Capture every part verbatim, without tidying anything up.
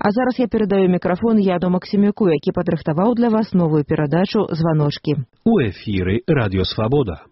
А зараз я перадаю мікрафон Яну Максімюку, які падрыхтаваў для вас новую перадачу «Званочки». У эфіры Радіо Свабода.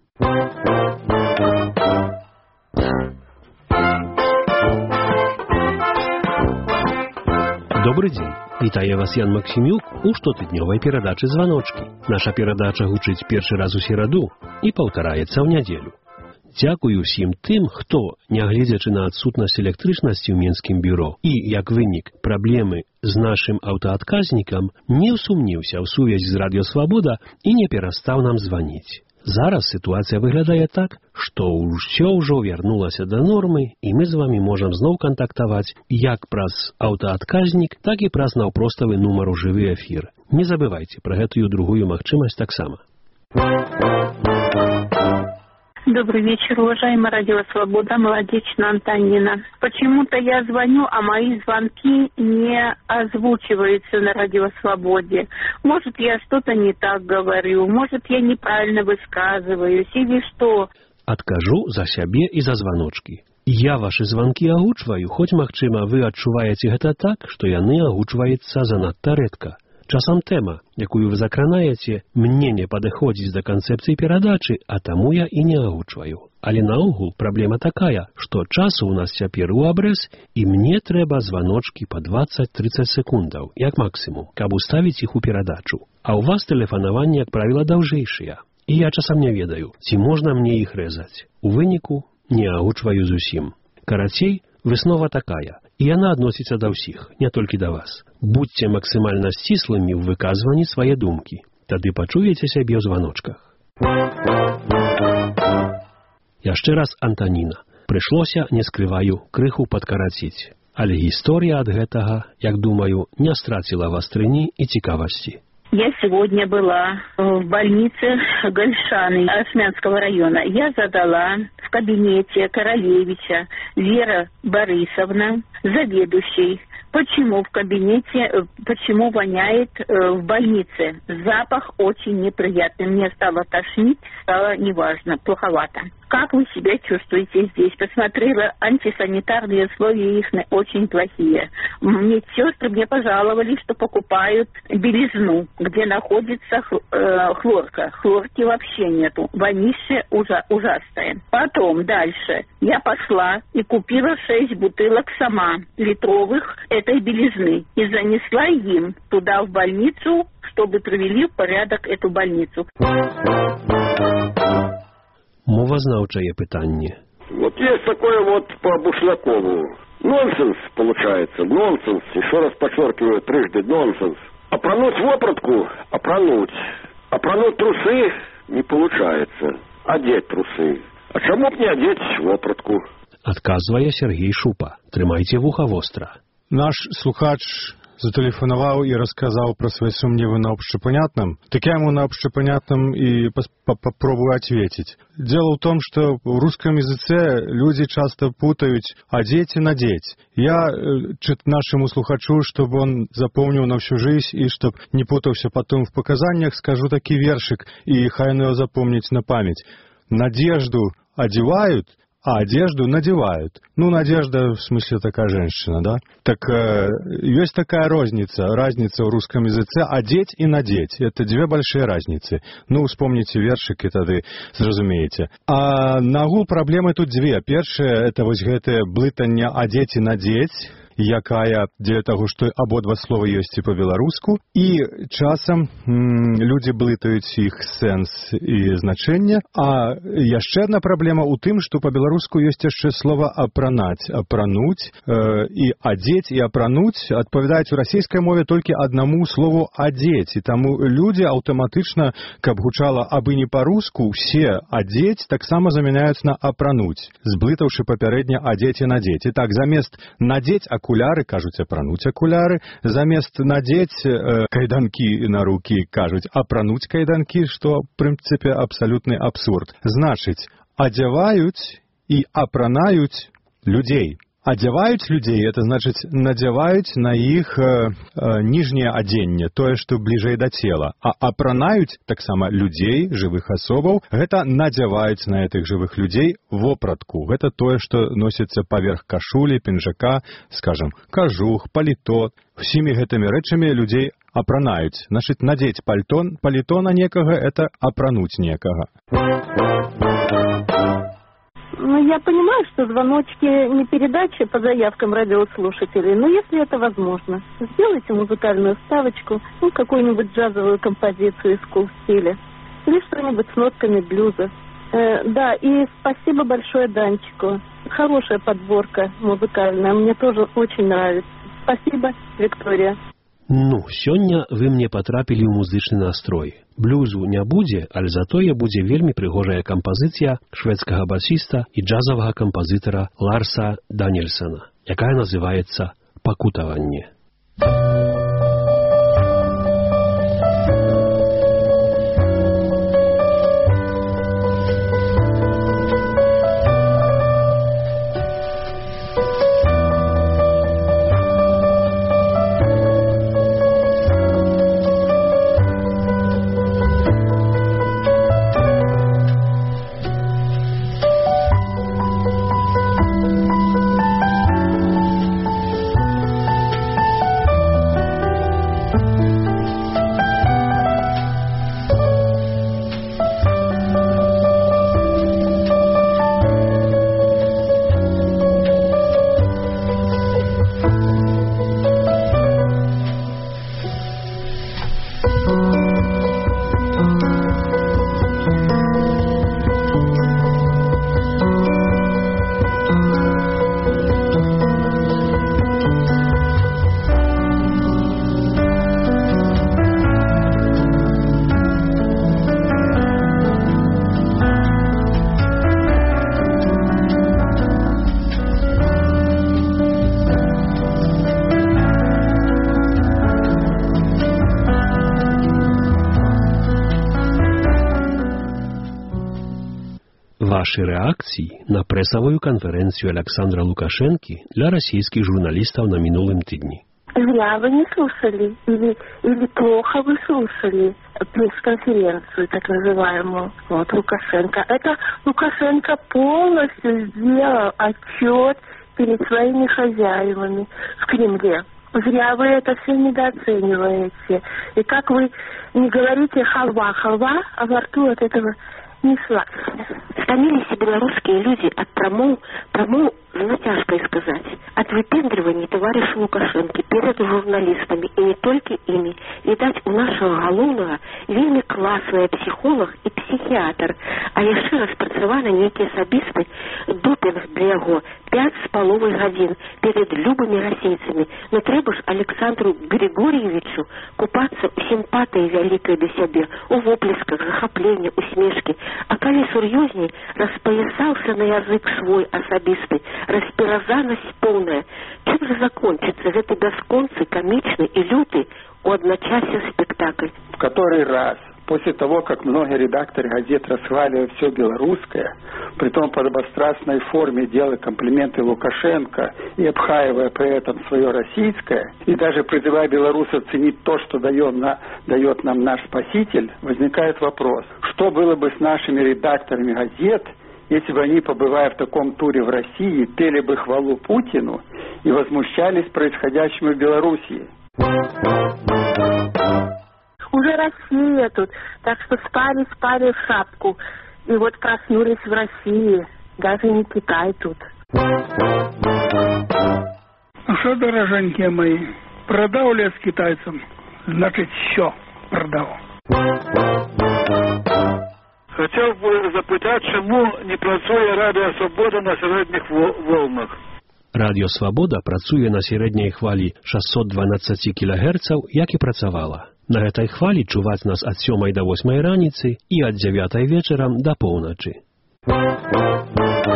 Добрый дзень. Вітае вас Ян Максімюк у штотыднёвай перадачы «Званочки». Наша перадача гучыць першы раз у сераду і паўтараецца ў нядзелю. Дзякую ўсім тым, хто, нягледзячы на адсутнасць электрычнасці ў Мінскім бюро і, як вынік, праблемы з нашым аўтаадказнікам, не ўсумніўся ў сувязі з Радіо Свабода і не перастаў нам званіць. Зараз сітуацыя выглядае так, што ўсё ўжо вярнулася да нормы, і мы з вамі можам зноў кантактаваць як праз аўтаадказнік, так і праз наўпроставы нумар у жывы эфір. Не забывайце пра гэтую другую магчымасць таксама. Добрый вечер, уважаемая Радио Свобода, Молодечная Антонина. Почему-то я звоню, а мои звонки не озвучиваются на Радио Свободе. Может, я что-то не так говорю, может, я неправильно высказываюсь, или что. Адкажу за сябе і за званочки. Я ваши звонки агучваю, хоць, магчыма, вы адчуваеце гэта так, што яны агучваюцца занадта рэдка. Часам тэма, якую вы закранаеце, мне не падыходзіць да канцэпцыі перадачы, а таму я і не агучваю. Але наогул праблема такая, што часу ў нас цяпер у абрэз, і мне трэба званочкі па дваццаць-трыццаць секундаў, як максімум, каб уставіць іх у перадачу. А ў вас тэлефанаванні, як правіла, даўжэйшыя. І я часам не ведаю, ці можна мне іх рэзаць. У выніку не агучваю зусім. Карацей, выснова такая, і яна адносіцца да ўсіх, не толькі да вас. Будьце максімальна сціслымі ў выказванні свае думкі. Тады пачуеце сябе ў званочках. Яшчэ раз Антаніна. Прыйшлося, не скрываю, крыху падкараціць. Але гісторыя ад гэтага, як думаю, не страціла вастрыні і цікавасці. Я сегодня была в больнице Гольшаны Осмянского района. Я задала в кабинете Королевича Вера Борисовна, заведующей, почему в кабинете, почему воняет в больнице. Запах очень неприятный. Мне стало тошнить, стало неважно, плоховато. Как вы себя чувствуете здесь? Посмотрела, антисанитарные условия их очень плохие. Медсестры мне пожаловали, что покупают белизну, где находится э, хлорка. Хлорки вообще нету. Вонище ужа, ужасное. Потом дальше я пошла и купила шесть бутылок сама литровых этой белизны и занесла им туда в больницу, чтобы привели в порядок эту больницу. Мовознаўчае пытанне. Вот есть такое вот по Бушлякову. Нонсенс получается, нонсенс, еще раз подчеркиваю, трижды нонсенс. Опрануть вопратку, опрануть. Опрануть трусы не получается. Одеть трусы. А чему б не одеть вопратку? Адказвае Сергей Шупа. Трымайце вуха востра. Наш слухач зателефонував і розказав про свої сумніви на общепонятном, так я ему на общепонятном и попробую ответить. Дело в том, что в русском языке люди часто путают «одеть» и «надеть». Я э, нашему слухачу, чтобы он запомнил на всю жизнь и чтобы не путался потом в показаниях, скажу такой вершик, и хай его запомнить на память. Надежду одевают, а одежду надевают. Ну, надежда, в смысле, такая женщина, да? Так э, есть такая разница, разница в русском языке одеть и надеть. Это две большие разницы. Ну, вспомните вершик, и тогда зразумеете. А нагул проблемы тут две. Первое, это вот это блытание одеть и надеть, якая для того, што абодва слова ёсць і па-беларуску, і часам м, людзі блытаюць іх сэнс і значэнне. А яшчэ адна праблема ў тым, што па-беларуску ёсць яшчэ слова апранаць, апрануць, э, і адзець і апрануць адпавядаюць у расійскай мове толькі аднаму слову адзець, і таму людзі аўтаматычна, каб гучала абы не па-руску, усе адзець таксама замяняюць на апрануць, зблытаўшы папярэдне адзець і надзець. І так, замест надзець акуляры, кажуць апрануць акуляры, замест надзець э, кайданкі на рукі, кажуць апрануць кайданкі, што, в прынцыпе, абсалютны абсурд. Значыць, адзяваюць і апранаюць людзей. Адзяваюць людзей, это значыць надзяваюць на іх э, э, ніжняе адзенне, тое, што бліжэй да цела. А апранаюць таксама людзей, жывых асобаў, гэта надзяваюць на гэтых жывых людзей вопратку. Гэта тое, што носіцца паверх кашулі, пінжака, скажам, кажух, паліто. Усімі гэтымі рэчамі людзей апранаюць. Значыць, надзець пальто, паліто на некага – это апрануць некага. Ну, я понимаю, что звоночки не передачи по заявкам радиослушателей, но если это возможно, сделайте музыкальную вставочку, ну, какую-нибудь джазовую композицию из скул-стиля, или что-нибудь с нотками блюза. Э, да, и спасибо большое Данчику. Хорошая подборка музыкальная, мне тоже очень нравится. Спасибо, Виктория. Ну, сёння вы мне патрапілі ў музычны настрой. Блюзу не будзе, але затое будзе вельмі прыгожая кампазіцыя шведскага басіста і джазавага кампазітара Ларса Данільсона, якая называецца «Пакутаванне». Ваши реакции на прессовую конференцию Александра Лукашенки для российских журналистов на минулом тыдне. Зря вы не слушали, или, или плохо вы слушали пресс-конференцию, так называемую, вот, Лукашенко. Это Лукашенко полностью сделал отчет перед своими хозяевами в Кремле. Зря вы это все недооцениваете. И как вы не говорите халва, халва, а во рту от этого не сладко. Стомились и белорусские люди от промоў, промоў, натяжкой сказать, от выпендривания товарища Лукашенко перед журналистами, и не только ими. Видать, у нашего галоўнага вельмі классный психолог и психиатр, а яшчэ распрацаваны нейкі асабісты допінг для яго пять с половой гадзін перед любыми расейцами. Но трэба ж Александру Григорьевичу купаться у симпатии великой до себе, у воплесках, захопления, усмешки. А калі сур'ёзней, распоясался на язык свой асабісты, распиразанность полная. Чем же закончится гэты бясконцы, комичный и лютый у одночасья спектакль? В который раз, после того, как многие редакторы газет расхваливают все белорусское, притом под обострастной форме делая комплименты Лукашенко и обхаивая при этом свое российское, и даже призывая белорусов ценить то, что дает, на, дает нам наш спаситель, возникает вопрос, что было бы с нашими редакторами газет, если бы они, побывая в таком туре в России, пели бы хвалу Путину и возмущались происходящим в Белоруссии. Уже Россия тут, так что спали, спали в шапку. И вот проснулись в России, даже не Китай тут. Ну что, дороженькие мои, продал лес китайцам, значит, все продал. Хотел бы запытать, чему не працує Радіо Свобода на середніх волнах. Радіо Свобода працуе на сярэдняй хвалі шестьсот двенадцать кілогерцаў, як і працавала. На гэтай хвалі чуваць нас ад сёмай да восьмай раніцы і ад дзявятай вечарам да поўначы.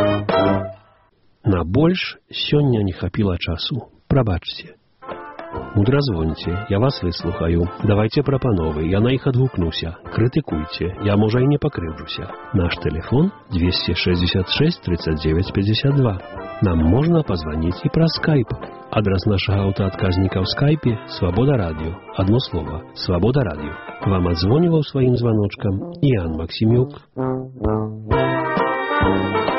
На больш сёння не хапіла часу. Прабачце. Мудра звоніце, я вас выслухаю. Давайте прапановы, я на іх адгукнуся. Крытыкуйце, я, можа, і не пакрыўджуся. Наш телефон двести шестьдесят шесть тридцать девять пятьдесят два. Нам можна пазваніць і праз скайп. Адрас нашага аўтаадказніка ў скайпе Свабода Радіо. Одно слово – Свабода Радіо. Вам адзвоніваў сваім званочкам Іан Максімюк.